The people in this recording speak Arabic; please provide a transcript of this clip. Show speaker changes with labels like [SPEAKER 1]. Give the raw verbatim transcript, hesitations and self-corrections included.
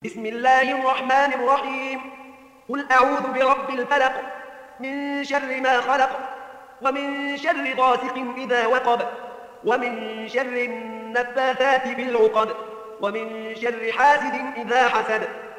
[SPEAKER 1] بسم الله الرحمن الرحيم. قل أعوذ برب الفلق من شر ما خلق ومن شر غاسق إذا وقب ومن شر النفاثات في العقد ومن شر حاسد إذا حسد